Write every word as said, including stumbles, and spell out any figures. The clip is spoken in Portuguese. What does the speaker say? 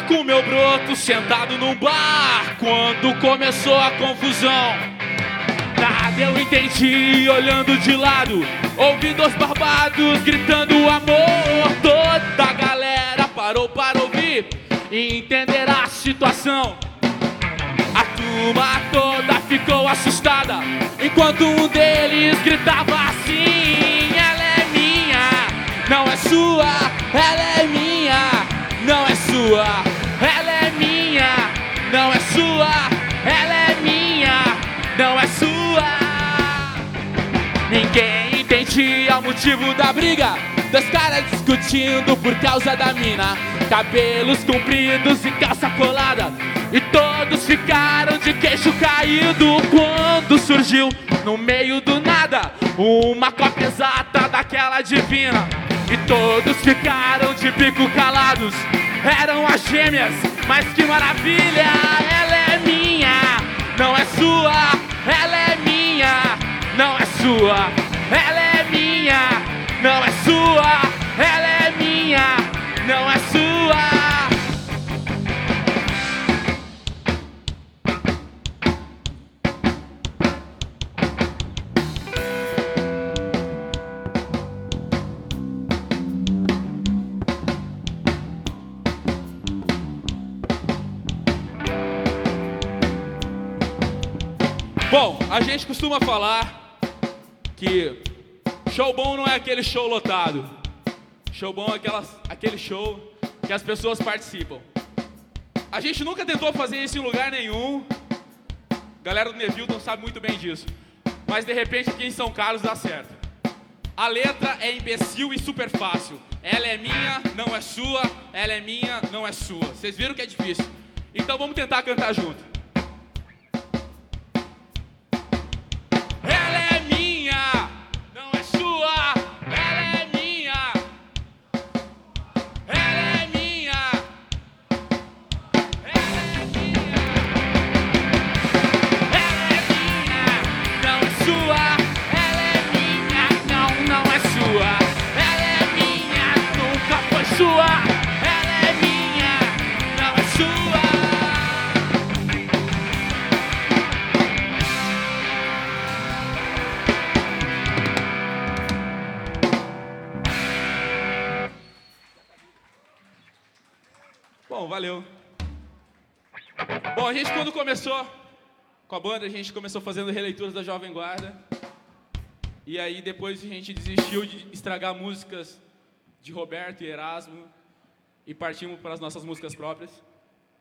com meu broto sentado num bar, quando começou a confusão. Nada eu entendi, olhando de lado, ouvi dois barbados gritando amor. Toda a galera parou para ouvir e entender a situação. A turma toda ficou assustada, enquanto um deles gritava assim: ela é minha, não é sua, ela é minha, não é sua, ela é minha, não é sua, ela é minha, não é sua. Ninguém entendia o motivo da briga, dois caras discutindo por causa da mina, cabelos compridos e calça colada, e todos ficaram de queixo caído quando surgiu no meio do nada uma cópia exata daquela divina. E todos ficaram de bico calados. Eram as gêmeas, mas que maravilha! Ela é minha, não é sua. Ela é minha, não é sua. Ela é minha, não é sua. Ela é minha, não é sua. Bom, a gente costuma falar que show bom não é aquele show lotado. Show bom é aquelas, aquele show que as pessoas participam. A gente nunca tentou fazer isso em lugar nenhum. A galera do Nevilton sabe muito bem disso. Mas de repente aqui em São Carlos dá certo. A letra é imbecil e super fácil. Ela é minha, não é sua. Ela é minha, não é sua. Vocês viram que é difícil. Então vamos tentar cantar junto. Bom, valeu. Bom, a gente quando começou com a banda, a gente começou fazendo releituras da Jovem Guarda. E aí depois a gente desistiu de estragar músicas de Roberto e Erasmo e partimos para as nossas músicas próprias.